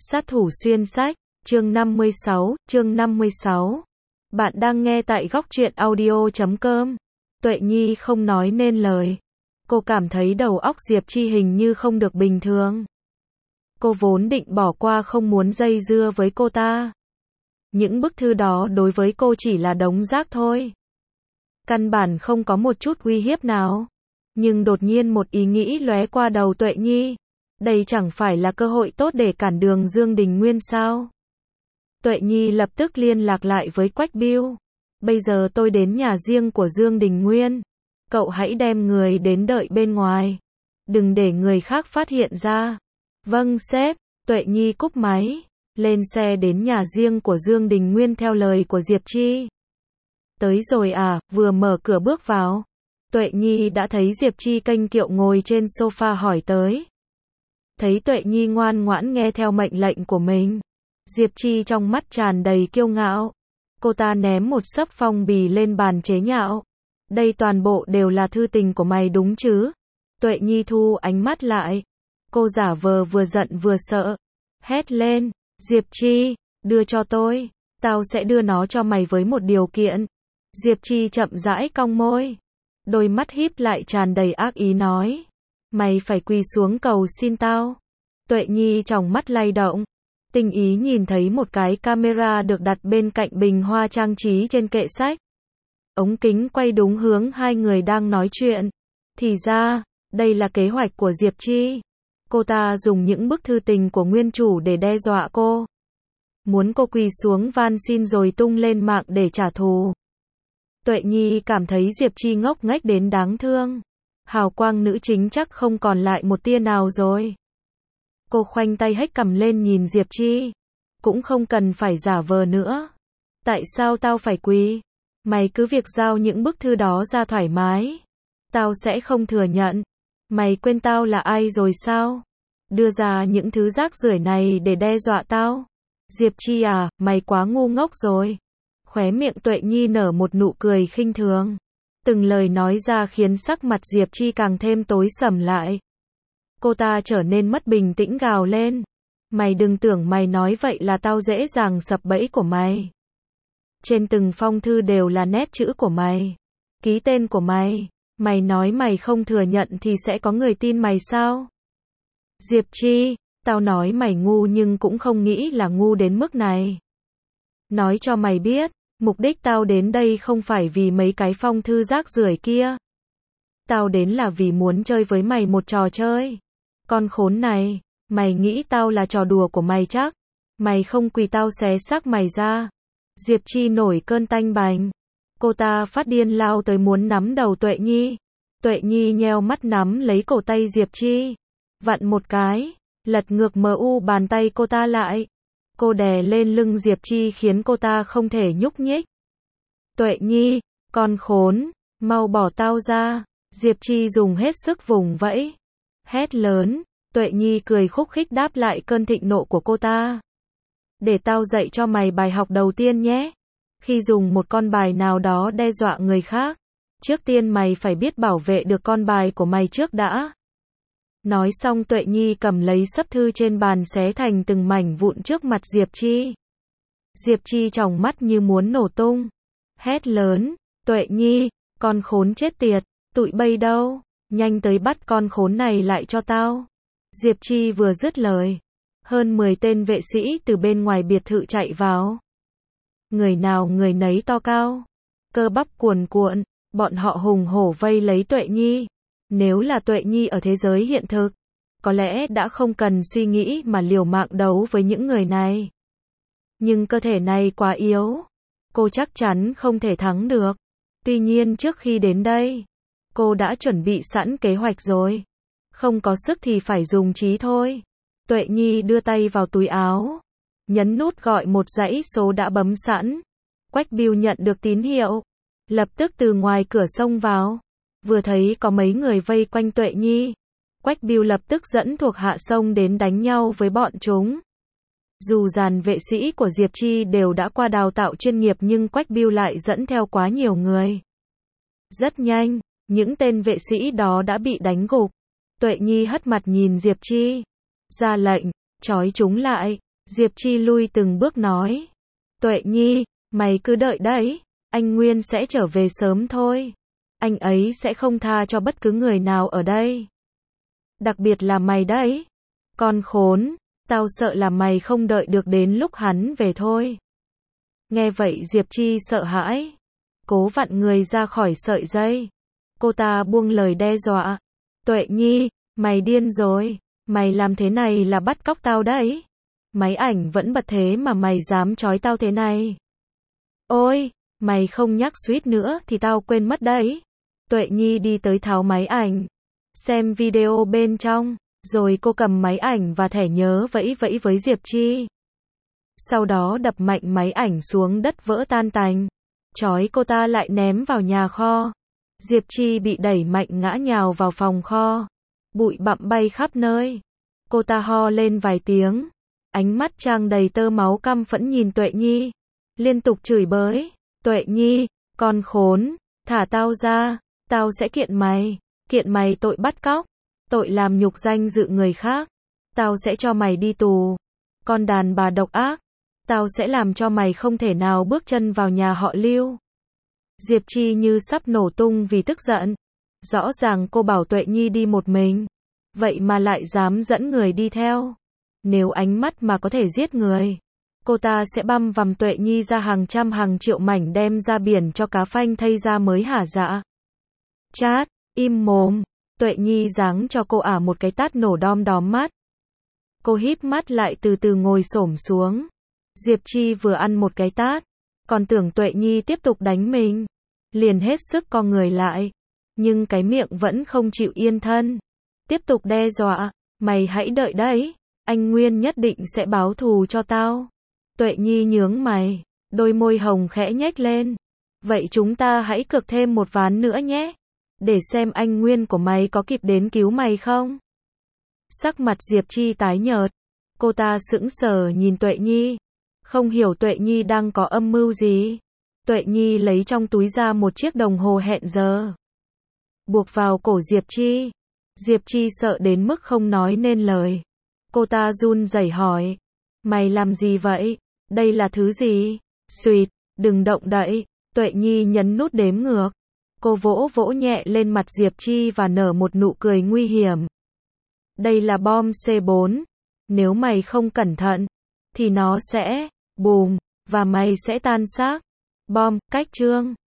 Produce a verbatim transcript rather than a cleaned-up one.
Sát thủ xuyên sách, chương năm mươi sáu, chương năm mươi sáu. Bạn đang nghe tại góc truyện audio chấm com. Tuệ Nhi không nói nên lời. Cô cảm thấy đầu óc Diệp Chi hình như không được bình thường. Cô vốn định bỏ qua không muốn dây dưa với cô ta. Những bức thư đó đối với cô chỉ là đống rác thôi. Căn bản không có một chút uy hiếp nào. Nhưng đột nhiên một ý nghĩ lóe qua đầu Tuệ Nhi. Đây chẳng phải là cơ hội tốt để cản đường Dương Đình Nguyên sao? Tuệ Nhi lập tức liên lạc lại với Quách Bưu. Bây giờ tôi đến nhà riêng của Dương Đình Nguyên. Cậu hãy đem người đến đợi bên ngoài. Đừng để người khác phát hiện ra. Vâng sếp. Tuệ Nhi cúp máy. Lên xe đến nhà riêng của Dương Đình Nguyên theo lời của Diệp Chi. Tới rồi à, vừa mở cửa bước vào. Tuệ Nhi đã thấy Diệp Chi kênh kiệu ngồi trên sofa hỏi tới. Thấy Tuệ Nhi ngoan ngoãn nghe theo mệnh lệnh của mình. Diệp Chi trong mắt tràn đầy kiêu ngạo. Cô ta ném một xấp phong bì lên bàn chế nhạo. Đây toàn bộ đều là thư tình của mày đúng chứ? Tuệ Nhi thu ánh mắt lại. Cô giả vờ vừa giận vừa sợ. Hét lên, Diệp Chi, đưa cho tôi. Tao sẽ đưa nó cho mày với một điều kiện. Diệp Chi chậm rãi cong môi. Đôi mắt híp lại tràn đầy ác ý nói. Mày phải quỳ xuống cầu xin tao. Tuệ Nhi trong mắt lay động. Tinh ý nhìn thấy một cái camera được đặt bên cạnh bình hoa trang trí trên kệ sách. Ống kính quay đúng hướng hai người đang nói chuyện. Thì ra, đây là kế hoạch của Diệp Chi. Cô ta dùng những bức thư tình của nguyên chủ để đe dọa cô. Muốn cô quỳ xuống van xin rồi tung lên mạng để trả thù. Tuệ Nhi cảm thấy Diệp Chi ngốc nghếch đến đáng thương. Hào quang nữ chính chắc không còn lại một tia nào rồi. Cô khoanh tay hếch cằm lên nhìn Diệp Chi. Cũng không cần phải giả vờ nữa. Tại sao tao phải quỳ? Mày cứ việc giao những bức thư đó ra thoải mái. Tao sẽ không thừa nhận. Mày quên tao là ai rồi sao? Đưa ra những thứ rác rưởi này để đe dọa tao. Diệp Chi à, mày quá ngu ngốc rồi. Khóe miệng Tuệ Nhi nở một nụ cười khinh thường. Từng lời nói ra khiến sắc mặt Diệp Chi càng thêm tối sầm lại. Cô ta trở nên mất bình tĩnh gào lên. Mày đừng tưởng mày nói vậy là tao dễ dàng sập bẫy của mày. Trên từng phong thư đều là nét chữ của mày. Ký tên của mày. Mày nói mày không thừa nhận thì sẽ có người tin mày sao? Diệp Chi, tao nói mày ngu nhưng cũng không nghĩ là ngu đến mức này. Nói cho mày biết. Mục đích tao đến đây không phải vì mấy cái phong thư rác rưởi kia. Tao đến là vì muốn chơi với mày một trò chơi. Con khốn này, mày nghĩ tao là trò đùa của mày chắc. Mày không quỳ tao xé xác mày ra. Diệp Chi nổi cơn tanh bành. Cô ta phát điên lao tới muốn nắm đầu Tuệ Nhi. Tuệ Nhi nheo mắt nắm lấy cổ tay Diệp Chi. Vặn một cái, lật ngược mờ u bàn tay cô ta lại. Cô đè lên lưng Diệp Chi khiến cô ta không thể nhúc nhích. Tuệ Nhi, con khốn, mau bỏ tao ra. Diệp Chi dùng hết sức vùng vẫy. Hét lớn, Tuệ Nhi cười khúc khích đáp lại cơn thịnh nộ của cô ta. Để tao dạy cho mày bài học đầu tiên nhé. Khi dùng một con bài nào đó đe dọa người khác, trước tiên mày phải biết bảo vệ được con bài của mày trước đã. Nói xong Tuệ Nhi cầm lấy xấp thư trên bàn xé thành từng mảnh vụn trước mặt Diệp Chi. Diệp Chi tròng mắt như muốn nổ tung. Hét lớn, Tuệ Nhi, con khốn chết tiệt, tụi bay đâu, nhanh tới bắt con khốn này lại cho tao. Diệp Chi vừa dứt lời, hơn mười tên vệ sĩ từ bên ngoài biệt thự chạy vào. Người nào người nấy to cao, cơ bắp cuồn cuộn, bọn họ hùng hổ vây lấy Tuệ Nhi. Nếu là Tuệ Nhi ở thế giới hiện thực, có lẽ đã không cần suy nghĩ mà liều mạng đấu với những người này. Nhưng cơ thể này quá yếu. Cô chắc chắn không thể thắng được. Tuy nhiên trước khi đến đây, cô đã chuẩn bị sẵn kế hoạch rồi. Không có sức thì phải dùng trí thôi. Tuệ Nhi đưa tay vào túi áo. Nhấn nút gọi một dãy số đã bấm sẵn. Quách Bưu nhận được tín hiệu. Lập tức từ ngoài cửa xông vào. Vừa thấy có mấy người vây quanh Tuệ Nhi. Quách Bưu lập tức dẫn thuộc hạ xông đến đánh nhau với bọn chúng. Dù dàn vệ sĩ của Diệp Chi đều đã qua đào tạo chuyên nghiệp nhưng Quách Bưu lại dẫn theo quá nhiều người. Rất nhanh, những tên vệ sĩ đó đã bị đánh gục. Tuệ Nhi hất mặt nhìn Diệp Chi. Ra lệnh, trói chúng lại. Diệp Chi lui từng bước nói. Tuệ Nhi, mày cứ đợi đấy, anh Nguyên sẽ trở về sớm thôi. Anh ấy sẽ không tha cho bất cứ người nào ở đây. Đặc biệt là mày đấy. Con khốn, tao sợ là mày không đợi được đến lúc hắn về thôi. Nghe vậy Diệp Chi sợ hãi. Cố vặn người ra khỏi sợi dây. Cô ta buông lời đe dọa. Tuệ Nhi, mày điên rồi. Mày làm thế này là bắt cóc tao đấy. Máy ảnh vẫn bật thế mà mày dám trói tao thế này. Ôi, mày không nhắc suýt nữa thì tao quên mất đấy. Tuệ Nhi đi tới tháo máy ảnh. Xem video bên trong. Rồi cô cầm máy ảnh và thẻ nhớ vẫy vẫy với Diệp Chi. Sau đó đập mạnh máy ảnh xuống đất vỡ tan tành. Trói cô ta lại ném vào nhà kho. Diệp Chi bị đẩy mạnh ngã nhào vào phòng kho. Bụi bặm bay khắp nơi. Cô ta ho lên vài tiếng. Ánh mắt tràn đầy tơ máu căm phẫn nhìn Tuệ Nhi. Liên tục chửi bới. Tuệ Nhi, con khốn, thả tao ra. Tao sẽ kiện mày. Kiện mày tội bắt cóc. Tội làm nhục danh dự người khác. Tao sẽ cho mày đi tù. Con đàn bà độc ác. Tao sẽ làm cho mày không thể nào bước chân vào nhà họ Lưu. Diệp Chi như sắp nổ tung vì tức giận. Rõ ràng cô bảo Tuệ Nhi đi một mình. Vậy mà lại dám dẫn người đi theo. Nếu ánh mắt mà có thể giết người, cô ta sẽ băm vằm Tuệ Nhi ra hàng trăm hàng triệu mảnh đem ra biển cho cá phanh thây ra mới hả dạ. Chát, im mồm. Tuệ Nhi giáng cho cô ả một cái tát nổ đom đóm mắt. Cô híp mắt lại từ từ ngồi xổm xuống. Diệp Chi vừa ăn một cái tát, còn tưởng Tuệ Nhi tiếp tục đánh mình. Liền hết sức co người lại. Nhưng cái miệng vẫn không chịu yên thân. Tiếp tục đe dọa. Mày hãy đợi đấy. Anh Nguyên nhất định sẽ báo thù cho tao. Tuệ Nhi nhướng mày. Đôi môi hồng khẽ nhếch lên. Vậy chúng ta hãy cược thêm một ván nữa nhé. Để xem anh Nguyên của mày có kịp đến cứu mày không? Sắc mặt Diệp Chi tái nhợt. Cô ta sững sờ nhìn Tuệ Nhi. Không hiểu Tuệ Nhi đang có âm mưu gì. Tuệ Nhi lấy trong túi ra một chiếc đồng hồ hẹn giờ. Buộc vào cổ Diệp Chi. Diệp Chi sợ đến mức không nói nên lời. Cô ta run rẩy hỏi. Mày làm gì vậy? Đây là thứ gì? Xuyệt, đừng động đậy. Tuệ Nhi nhấn nút đếm ngược. Cô vỗ vỗ nhẹ lên mặt Diệp Chi và nở một nụ cười nguy hiểm. Đây là bom C bốn. Nếu mày không cẩn thận, thì nó sẽ bùm, và mày sẽ tan xác. Bom, cách chương.